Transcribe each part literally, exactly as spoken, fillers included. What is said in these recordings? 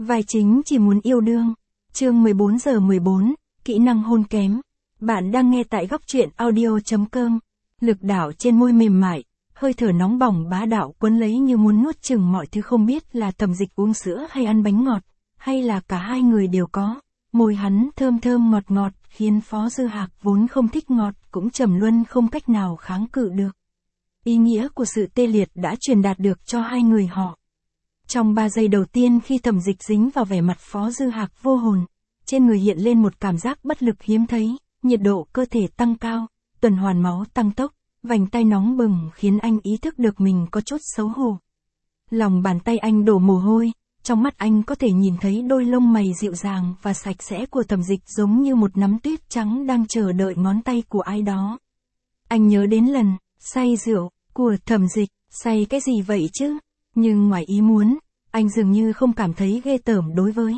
Vai chính chỉ muốn yêu đương. Chương mười bốn giờ mười bốn, kỹ năng hôn kém. Bạn đang nghe tại góc truyện audio chấm com. Lực đảo trên môi mềm mại, hơi thở nóng bỏng bá đạo quấn lấy như muốn nuốt chửng mọi thứ, không biết là Thẩm Dịch uống sữa hay ăn bánh ngọt, hay là cả hai người đều có. Môi hắn thơm thơm ngọt ngọt, khiến Phó Dư Hạc vốn không thích ngọt cũng trầm luân không cách nào kháng cự được. Ý nghĩa của sự tê liệt đã truyền đạt được cho hai người họ. Trong ba giây đầu tiên khi Thẩm Dịch dính vào vẻ mặt Phó Dư Hạc vô hồn, trên người hiện lên một cảm giác bất lực hiếm thấy, nhiệt độ cơ thể tăng cao, tuần hoàn máu tăng tốc, vành tay nóng bừng khiến anh ý thức được mình có chút xấu hổ. Lòng bàn tay anh đổ mồ hôi, trong mắt anh có thể nhìn thấy đôi lông mày dịu dàng và sạch sẽ của Thẩm Dịch giống như một nắm tuyết trắng đang chờ đợi ngón tay của ai đó. Anh nhớ đến lần say rượu của Thẩm Dịch, say cái gì vậy chứ? Nhưng ngoài ý muốn, anh dường như không cảm thấy ghê tởm đối với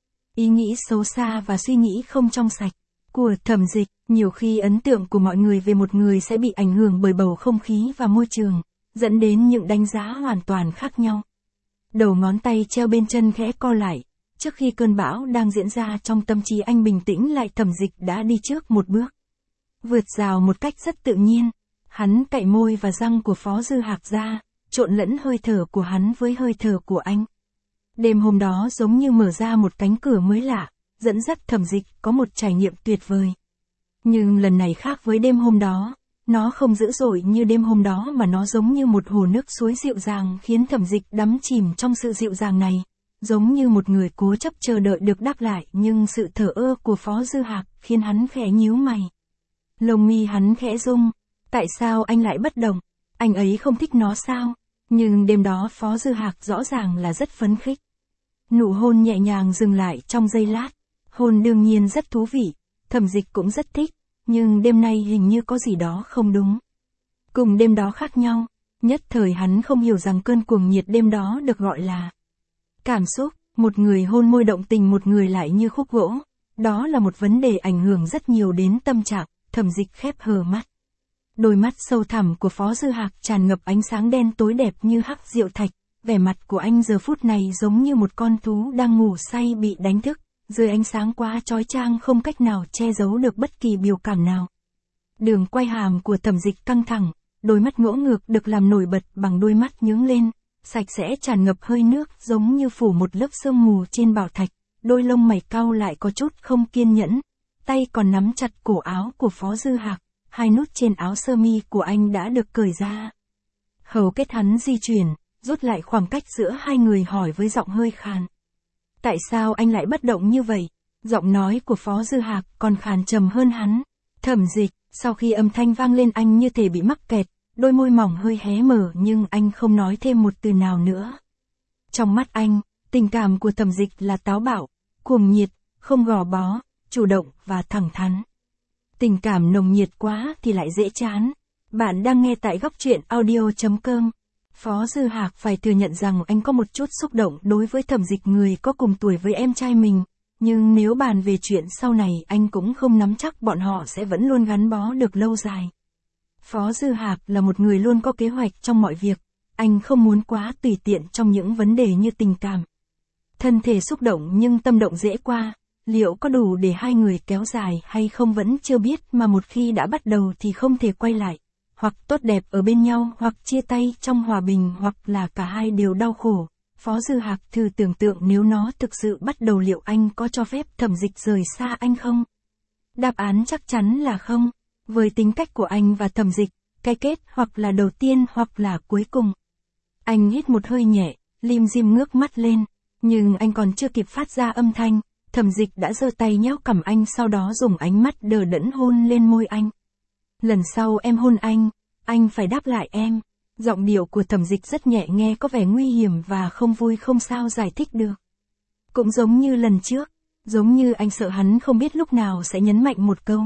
ý nghĩ xấu xa và suy nghĩ không trong sạch của Thẩm Dịch. Nhiều khi ấn tượng của mọi người về một người sẽ bị ảnh hưởng bởi bầu không khí và môi trường, dẫn đến những đánh giá hoàn toàn khác nhau. Đầu ngón tay treo bên chân khẽ co lại, trước khi cơn bão đang diễn ra trong tâm trí anh bình tĩnh lại, Thẩm Dịch đã đi trước một bước, vượt rào một cách rất tự nhiên. Hắn cạy môi và răng của Phó Dư Hạc ra, trộn lẫn hơi thở của hắn với hơi thở của anh. Đêm hôm đó giống như mở ra một cánh cửa mới lạ, dẫn dắt Thẩm Dịch có một trải nghiệm tuyệt vời. Nhưng lần này khác với đêm hôm đó, nó không dữ dội như đêm hôm đó mà nó giống như một hồ nước suối dịu dàng khiến Thẩm Dịch đắm chìm trong sự dịu dàng này, giống như một người cố chấp chờ đợi được đáp lại, nhưng sự thờ ơ của Phó Dư Hạc khiến hắn khẽ nhíu mày. Lông mi hắn khẽ rung, tại sao anh lại bất đồng? Anh ấy không thích nó sao? Nhưng đêm đó Phó Dư Hạc rõ ràng là rất phấn khích. Nụ hôn nhẹ nhàng dừng lại trong giây lát. Hôn đương nhiên rất thú vị, Thẩm Dịch cũng rất thích, nhưng đêm nay hình như có gì đó không đúng. Cùng đêm đó khác nhau, nhất thời hắn không hiểu rằng cơn cuồng nhiệt đêm đó được gọi là cảm xúc, một người hôn môi động tình, một người lại như khúc gỗ. Đó là một vấn đề ảnh hưởng rất nhiều đến tâm trạng. Thẩm Dịch khép hờ mắt. Đôi mắt sâu thẳm của Phó Dư Hạc tràn ngập ánh sáng đen tối đẹp như hắc diệu thạch, vẻ mặt của anh giờ phút này giống như một con thú đang ngủ say bị đánh thức, dưới ánh sáng quá chói chang không cách nào che giấu được bất kỳ biểu cảm nào. Đường quay hàm của Thẩm Dịch căng thẳng, đôi mắt ngỗ ngược được làm nổi bật bằng đôi mắt nhướng lên, sạch sẽ tràn ngập hơi nước giống như phủ một lớp sương mù trên bảo thạch, đôi lông mày cau lại có chút không kiên nhẫn, tay còn nắm chặt cổ áo của Phó Dư Hạc. Hai nút trên áo sơ mi của anh đã được cởi ra. Hầu kết hắn di chuyển, rút lại khoảng cách giữa hai người, hỏi với giọng hơi khàn. Tại sao anh lại bất động như vậy? Giọng nói của Phó Dư Hạc còn khàn trầm hơn hắn. Thẩm Dịch, sau khi âm thanh vang lên anh như thể bị mắc kẹt, đôi môi mỏng hơi hé mở nhưng anh không nói thêm một từ nào nữa. Trong mắt anh, tình cảm của Thẩm Dịch là táo bạo, cuồng nhiệt, không gò bó, chủ động và thẳng thắn. Tình cảm nồng nhiệt quá thì lại dễ chán. Bạn đang nghe tại góc truyện audio chấm com. Phó Dư Hạc phải thừa nhận rằng anh có một chút xúc động đối với Thẩm Dịch, người có cùng tuổi với em trai mình. Nhưng nếu bàn về chuyện sau này, anh cũng không nắm chắc bọn họ sẽ vẫn luôn gắn bó được lâu dài. Phó Dư Hạc là một người luôn có kế hoạch trong mọi việc. Anh không muốn quá tùy tiện trong những vấn đề như tình cảm. Thân thể xúc động nhưng tâm động dễ qua. Liệu có đủ để hai người kéo dài hay không vẫn chưa biết, mà một khi đã bắt đầu thì không thể quay lại. Hoặc tốt đẹp ở bên nhau, hoặc chia tay trong hòa bình, hoặc là cả hai đều đau khổ. Phó Dư Hạc thử tưởng tượng nếu nó thực sự bắt đầu, liệu anh có cho phép Thẩm Dịch rời xa anh không? Đáp án chắc chắn là không. Với tính cách của anh và Thẩm Dịch, cái kết hoặc là đầu tiên hoặc là cuối cùng. Anh hít một hơi nhẹ, lim dim ngước mắt lên. Nhưng anh còn chưa kịp phát ra âm thanh, Thẩm Dịch đã giơ tay nhéo cằm anh, sau đó dùng ánh mắt đờ đẫn hôn lên môi anh. Lần sau em hôn anh, anh phải đáp lại em. Giọng điệu của Thẩm Dịch rất nhẹ, nghe có vẻ nguy hiểm và không vui không sao giải thích được. Cũng giống như lần trước, giống như anh sợ hắn không biết lúc nào sẽ nhấn mạnh một câu.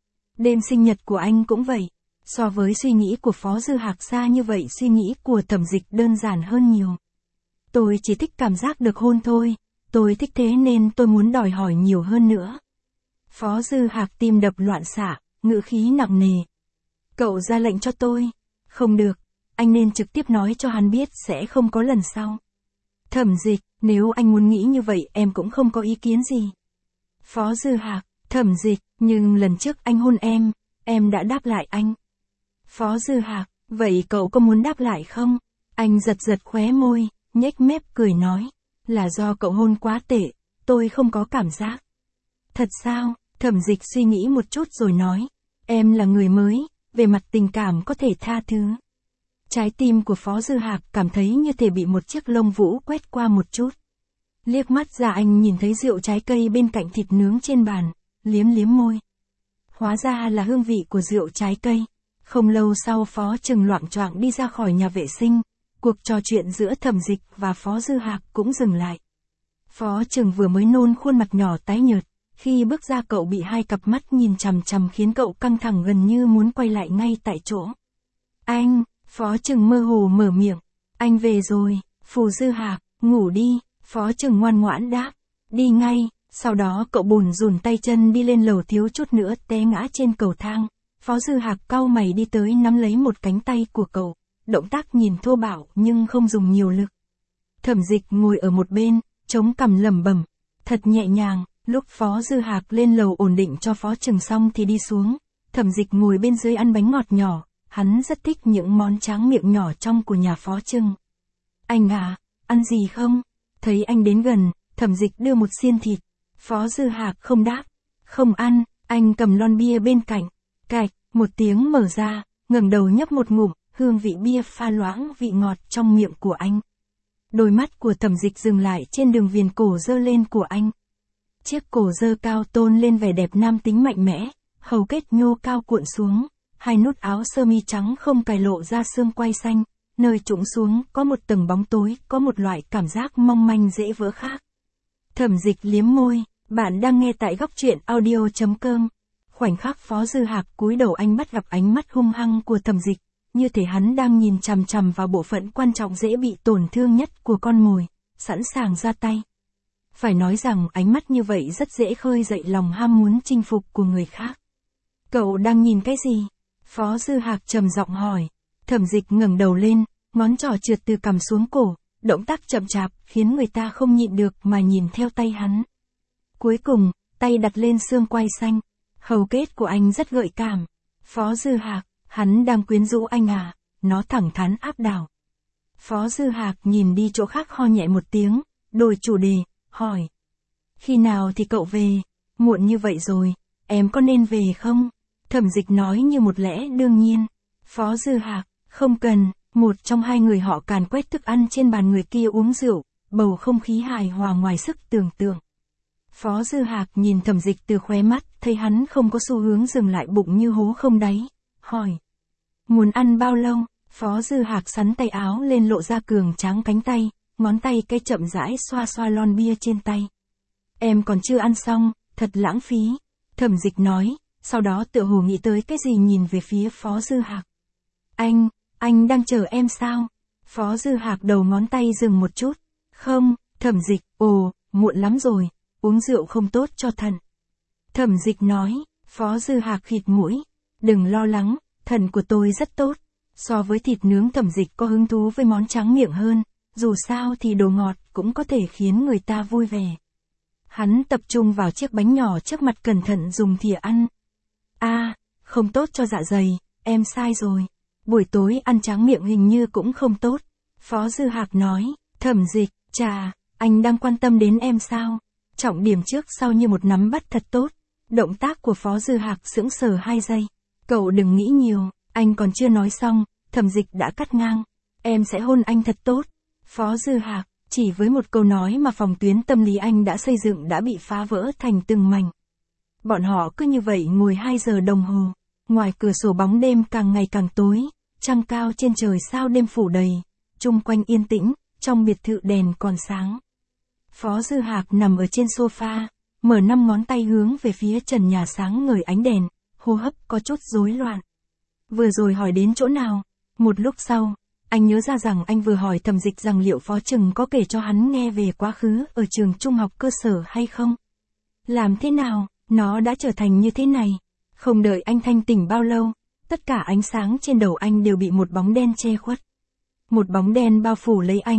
Đêm sinh nhật của anh cũng vậy. So với suy nghĩ của Phó Dư Hạc xa như vậy, suy nghĩ của Thẩm Dịch đơn giản hơn nhiều. Tôi chỉ thích cảm giác được hôn thôi. Tôi thích thế nên tôi muốn đòi hỏi nhiều hơn nữa. Phó Dư Hạc tim đập loạn xạ, ngữ khí nặng nề. Cậu ra lệnh cho tôi. Không được, anh nên trực tiếp nói cho hắn biết sẽ không có lần sau. Thẩm Dịch, nếu anh muốn nghĩ như vậy em cũng không có ý kiến gì. Phó Dư Hạc, Thẩm Dịch, nhưng lần trước anh hôn em, em đã đáp lại anh. Phó Dư Hạc, vậy cậu có muốn đáp lại không? Anh giật giật khóe môi, nhếch mép cười nói, là do cậu hôn quá tệ, tôi không có cảm giác. Thật sao? Thẩm Dịch suy nghĩ một chút rồi nói, em là người mới, về mặt tình cảm có thể tha thứ. Trái tim của Phó Dư Hạc cảm thấy như thể bị một chiếc lông vũ quét qua một chút. Liếc mắt ra anh nhìn thấy rượu trái cây bên cạnh thịt nướng trên bàn, liếm liếm môi. Hóa ra là hương vị của rượu trái cây. Không lâu sau Phó Trừng loạng choạng đi ra khỏi nhà vệ sinh, cuộc trò chuyện giữa Thẩm Dịch và Phó Dư Hạc cũng dừng lại. Phó Trừng vừa mới nôn khuôn mặt nhỏ tái nhợt, khi bước ra cậu bị hai cặp mắt nhìn chằm chằm khiến cậu căng thẳng gần như muốn quay lại ngay tại chỗ. Anh, Phó Trừng mơ hồ mở miệng, anh về rồi, Phù Dư Hạc, ngủ đi, Phó Trừng ngoan ngoãn đáp, đi ngay, sau đó cậu bùn rùn tay chân đi lên lầu thiếu chút nữa té ngã trên cầu thang. Phó Dư Hạc cau mày đi tới nắm lấy một cánh tay của cậu, động tác nhìn thô bạo nhưng không dùng nhiều lực. Thẩm Dịch ngồi ở một bên, chống cằm lẩm bẩm, thật nhẹ nhàng. Lúc Phó Dư Hạc lên lầu ổn định cho Phó Trừng xong thì đi xuống, Thẩm Dịch ngồi bên dưới ăn bánh ngọt nhỏ, hắn rất thích những món tráng miệng nhỏ trong của nhà Phó Trừng. Anh à, ăn gì không? Thấy anh đến gần, Thẩm Dịch đưa một xiên thịt. Phó Dư Hạc không đáp, không ăn, anh cầm lon bia bên cạnh, cạch, một tiếng mở ra, ngẩng đầu nhấp một ngụm, hương vị bia pha loãng vị ngọt trong miệng của anh. Đôi mắt của Thẩm Dịch dừng lại trên đường viền cổ dơ lên của anh. Chiếc cổ dơ cao tôn lên vẻ đẹp nam tính mạnh mẽ, hầu kết nhô cao cuộn xuống, hai nút áo sơ mi trắng không cài lộ ra xương quai xanh, nơi trũng xuống có một tầng bóng tối, có một loại cảm giác mong manh dễ vỡ khác. Thẩm Dịch liếm môi, bạn đang nghe tại góc truyện audio chấm com. Khoảnh khắc Phó Dư Hạc cúi đầu anh bắt gặp ánh mắt hung hăng của Thẩm Dịch, như thể hắn đang nhìn chằm chằm vào bộ phận quan trọng dễ bị tổn thương nhất của con mồi, sẵn sàng ra tay. Phải nói rằng ánh mắt như vậy rất dễ khơi dậy lòng ham muốn chinh phục của người khác. Cậu đang nhìn cái gì? Phó Dư Hạc trầm giọng hỏi. Thẩm Dịch ngẩng đầu lên, ngón trỏ trượt từ cằm xuống cổ, động tác chậm chạp khiến người ta không nhịn được mà nhìn theo tay hắn. Cuối cùng, tay đặt lên xương quai xanh, hầu kết của anh rất gợi cảm. Phó Dư Hạc, hắn đang quyến rũ anh à? Nó thẳng thắn áp đảo. Phó Dư Hạc nhìn đi chỗ khác ho nhẹ một tiếng, đổi chủ đề, hỏi. Khi nào thì cậu về? Muộn như vậy rồi, em có nên về không? Thẩm Dịch nói như một lẽ đương nhiên. Phó Dư Hạc, không cần. Một trong hai người họ càn quét thức ăn trên bàn người kia uống rượu, bầu không khí hài hòa ngoài sức tưởng tượng. Phó Dư Hạc nhìn Thẩm Dịch từ khóe mắt, thấy hắn không có xu hướng dừng lại bụng như hố không đáy, hỏi. Muốn ăn bao lâu? Phó Dư Hạc xắn tay áo lên lộ ra cường tráng cánh tay, ngón tay cái chậm rãi xoa xoa lon bia trên tay. Em còn chưa ăn xong, thật lãng phí. Thẩm Dịch nói, sau đó tựa hồ nghĩ tới cái gì nhìn về phía Phó Dư Hạc. Anh, anh đang chờ em sao? Phó Dư Hạc đầu ngón tay dừng một chút. Không, Thẩm Dịch, ồ, muộn lắm rồi, uống rượu không tốt cho thận. Thẩm Dịch nói, Phó Dư Hạc khịt mũi. Đừng lo lắng, thận của tôi rất tốt. So với thịt nướng Thẩm Dịch có hứng thú với món tráng miệng hơn, dù sao thì đồ ngọt cũng có thể khiến người ta vui vẻ. Hắn tập trung vào chiếc bánh nhỏ trước mặt cẩn thận dùng thìa ăn. A, à, không tốt cho dạ dày, em sai rồi. Buổi tối ăn tráng miệng hình như cũng không tốt. Phó Dư Hạc nói, Thẩm Dịch, chà, anh đang quan tâm đến em sao? Trọng điểm trước sau như một nắm bắt thật tốt. Động tác của Phó Dư Hạc sững sờ hai giây. Cậu đừng nghĩ nhiều, anh còn chưa nói xong, Thẩm Dịch đã cắt ngang. Em sẽ hôn anh thật tốt. Phó Dư Hạc, chỉ với một câu nói mà phòng tuyến tâm lý anh đã xây dựng đã bị phá vỡ thành từng mảnh. Bọn họ cứ như vậy ngồi hai giờ đồng hồ. Ngoài cửa sổ bóng đêm càng ngày càng tối, trăng cao trên trời sao đêm phủ đầy, chung quanh yên tĩnh, trong biệt thự đèn còn sáng. Phó Dư Hạc nằm ở trên sofa, mở năm ngón tay hướng về phía trần nhà sáng ngời ánh đèn, hô hấp có chút rối loạn. Vừa rồi hỏi đến chỗ nào? Một lúc sau, anh nhớ ra rằng anh vừa hỏi Thẩm Dịch rằng liệu Phó Trừng có kể cho hắn nghe về quá khứ ở trường trung học cơ sở hay không? Làm thế nào, nó đã trở thành như thế này? Không đợi anh thanh tỉnh bao lâu, tất cả ánh sáng trên đầu anh đều bị một bóng đen che khuất. Một bóng đen bao phủ lấy anh,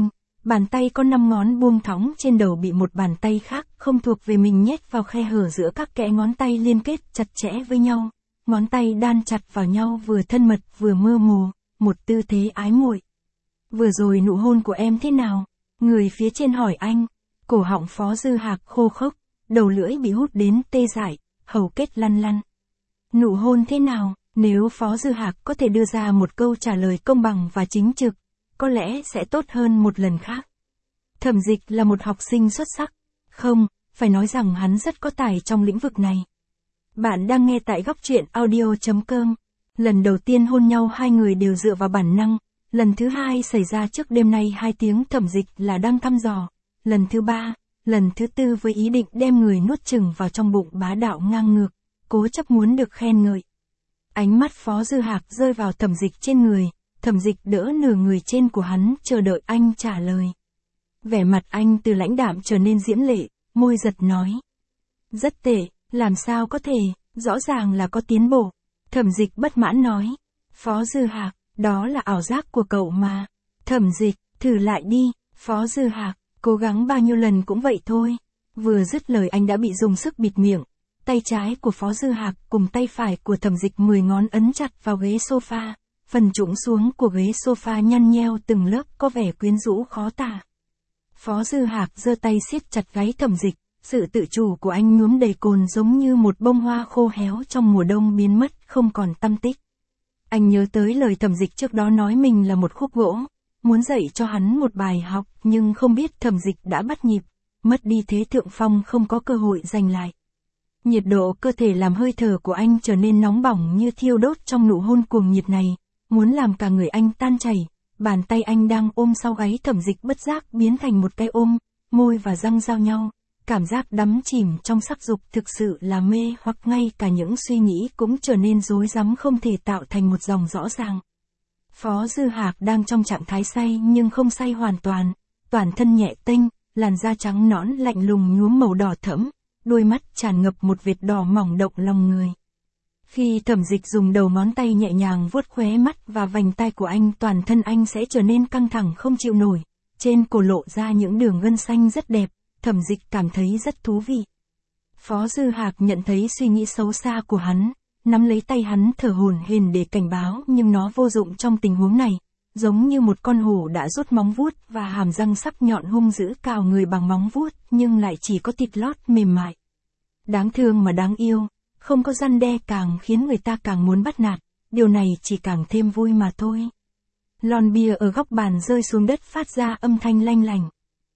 Bàn tay có năm ngón buông thõng trên đầu bị một bàn tay khác không thuộc về mình nhét vào khe hở giữa các kẽ ngón tay liên kết chặt chẽ với nhau. Ngón tay đan chặt vào nhau vừa thân mật vừa mơ hồ, một tư thế ái muội. Vừa rồi nụ hôn của em thế nào? Người phía trên hỏi anh. Cổ họng Phó Dư Hạc khô khốc, đầu lưỡi bị hút đến tê dại, hầu kết lăn lăn. Nụ hôn thế nào? Nếu Phó Dư Hạc có thể đưa ra một câu trả lời công bằng và chính trực, có lẽ sẽ tốt hơn một lần khác. Thẩm Dịch là một học sinh xuất sắc. Không, phải nói rằng hắn rất có tài trong lĩnh vực này. Bạn đang nghe tại góc truyện audio chấm com. Lần đầu tiên hôn nhau hai người đều dựa vào bản năng. Lần thứ hai xảy ra trước đêm nay hai tiếng Thẩm Dịch là đang thăm dò. Lần thứ ba, lần thứ tư với ý định đem người nuốt chửng vào trong bụng bá đạo ngang ngược, cố chấp muốn được khen ngợi. Ánh mắt Phó Dư Hạc rơi vào Thẩm Dịch trên người, Thẩm Dịch đỡ nửa người trên của hắn chờ đợi anh trả lời. Vẻ mặt anh từ lãnh đạm trở nên diễm lệ, môi giật nói. Rất tệ, làm sao có thể, rõ ràng là có tiến bộ. Thẩm Dịch bất mãn nói. Phó Dư Hạc, đó là ảo giác của cậu mà. Thẩm Dịch, thử lại đi. Phó Dư Hạc, cố gắng bao nhiêu lần cũng vậy thôi. Vừa dứt lời anh đã bị dùng sức bịt miệng. Tay trái của Phó Dư Hạc cùng tay phải của Thẩm Dịch mười ngón ấn chặt vào ghế sofa. Phần trũng xuống của ghế sofa nhăn nheo từng lớp có vẻ quyến rũ khó tả. Phó Dư Hạc giơ tay siết chặt gáy Thẩm Dịch, sự tự chủ của anh nhuốm đầy cồn giống như một bông hoa khô héo trong mùa đông biến mất không còn tăm tích. Anh nhớ tới lời Thẩm Dịch trước đó nói mình là một khúc gỗ, muốn dạy cho hắn một bài học nhưng không biết Thẩm Dịch đã bắt nhịp, mất đi thế thượng phong không có cơ hội giành lại. Nhiệt độ cơ thể làm hơi thở của anh trở nên nóng bỏng như thiêu đốt trong nụ hôn cuồng nhiệt này, muốn làm cả người anh tan chảy. Bàn tay anh đang ôm sau gáy Thẩm Dịch bất giác biến thành một cái ôm, môi và răng giao nhau, cảm giác đắm chìm trong sắc dục thực sự là mê hoặc ngay cả những suy nghĩ cũng trở nên rối rắm không thể tạo thành một dòng rõ ràng. Phó Dư Hạc đang trong trạng thái say nhưng không say hoàn toàn, toàn thân nhẹ tênh, làn da trắng nõn lạnh lùng nhuốm màu đỏ thẫm, đôi mắt tràn ngập một vệt đỏ mỏng động lòng người. Khi Thẩm Dịch dùng đầu ngón tay nhẹ nhàng vuốt khóe mắt và vành tai của anh, toàn thân anh sẽ trở nên căng thẳng không chịu nổi, trên cổ lộ ra những đường gân xanh rất đẹp, Thẩm Dịch cảm thấy rất thú vị. Phó Dư Hạc nhận thấy suy nghĩ xấu xa của hắn, nắm lấy tay hắn thở hổn hển để cảnh báo nhưng nó vô dụng trong tình huống này, giống như một con hổ đã rút móng vuốt và hàm răng sắc nhọn hung dữ cào người bằng móng vuốt nhưng lại chỉ có thịt lót mềm mại. Đáng thương mà đáng yêu. Không có răn đe càng khiến người ta càng muốn bắt nạt, điều này chỉ càng thêm vui mà thôi. Lon bia ở góc bàn rơi xuống đất phát ra âm thanh lanh lành.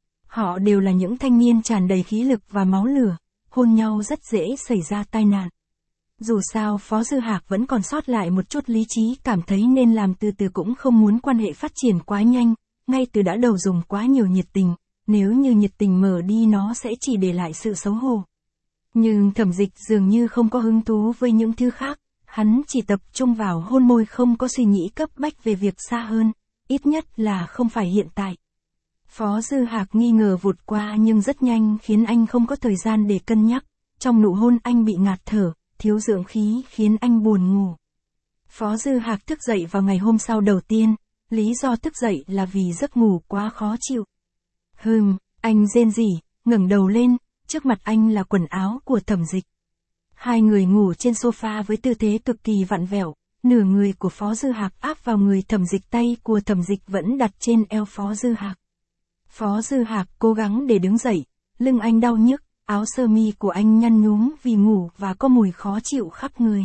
Họ đều là những thanh niên tràn đầy khí lực và máu lửa, hôn nhau rất dễ xảy ra tai nạn. Dù sao Phó Dư Hạc vẫn còn sót lại một chút lý trí, cảm thấy nên làm từ từ cũng không muốn quan hệ phát triển quá nhanh, ngay từ đã đầu dùng quá nhiều nhiệt tình, nếu như nhiệt tình mở đi nó sẽ chỉ để lại sự xấu hổ. Nhưng Thẩm Dịch dường như không có hứng thú với những thứ khác, hắn chỉ tập trung vào hôn môi không có suy nghĩ cấp bách về việc xa hơn, ít nhất là không phải hiện tại. Phó Dư Hạc nghi ngờ vụt qua nhưng rất nhanh khiến anh không có thời gian để cân nhắc, trong nụ hôn anh bị ngạt thở, thiếu dưỡng khí khiến anh buồn ngủ. Phó Dư Hạc thức dậy vào ngày hôm sau đầu tiên, lý do thức dậy là vì giấc ngủ quá khó chịu. Hừm, anh rên rỉ, ngẩng đầu lên. Trước mặt anh là quần áo của Thẩm Dịch. Hai người ngủ trên sofa với tư thế cực kỳ vặn vẹo, nửa người của Phó Dư Hạc áp vào người Thẩm Dịch, tay của Thẩm Dịch vẫn đặt trên eo Phó Dư Hạc. Phó Dư Hạc cố gắng để đứng dậy, lưng anh đau nhức, áo sơ mi của anh nhăn nhúm vì ngủ và có mùi khó chịu khắp người.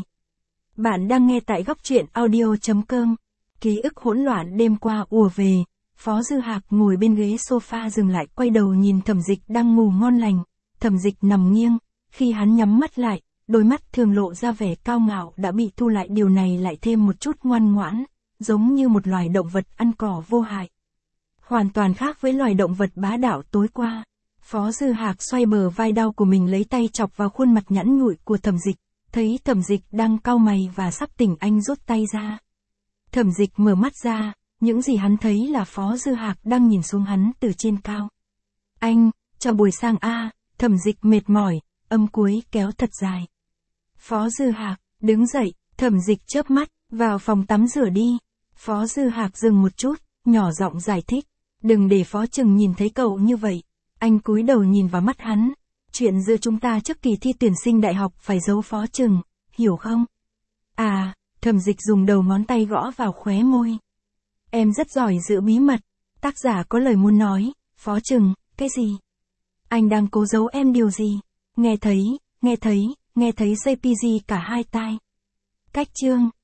Bạn đang nghe tại góc truyện audio chấm com. Ký ức hỗn loạn đêm qua ùa về, Phó Dư Hạc ngồi bên ghế sofa dừng lại quay đầu nhìn Thẩm Dịch đang ngủ ngon lành. Thẩm Dịch nằm nghiêng, khi hắn nhắm mắt lại, đôi mắt thường lộ ra vẻ cao ngạo đã bị thu lại, điều này lại thêm một chút ngoan ngoãn, giống như một loài động vật ăn cỏ vô hại. Hoàn toàn khác với loài động vật bá đạo tối qua. Phó Dư Hạc xoay bờ vai đau của mình lấy tay chọc vào khuôn mặt nhẵn nhụi của Thẩm Dịch, thấy Thẩm Dịch đang cau mày và sắp tỉnh anh rút tay ra. Thẩm Dịch mở mắt ra, những gì hắn thấy là Phó Dư Hạc đang nhìn xuống hắn từ trên cao. Anh, chào buổi sáng a. Thẩm Dịch mệt mỏi, âm cuối kéo thật dài. Phó Dư Hạc, đứng dậy, Thẩm Dịch chớp mắt, vào phòng tắm rửa đi. Phó Dư Hạc dừng một chút, nhỏ giọng giải thích. Đừng để Phó Trừng nhìn thấy cậu như vậy. Anh cúi đầu nhìn vào mắt hắn. Chuyện giữa chúng ta trước kỳ thi tuyển sinh đại học phải giấu Phó Trừng, hiểu không? À, Thẩm Dịch dùng đầu ngón tay gõ vào khóe môi. Em rất giỏi giữ bí mật. Tác giả có lời muốn nói, Phó Trừng, cái gì? Anh đang cố giấu em điều gì? Nghe thấy, nghe thấy, nghe thấy gi pi gi cả hai tai. Cách chương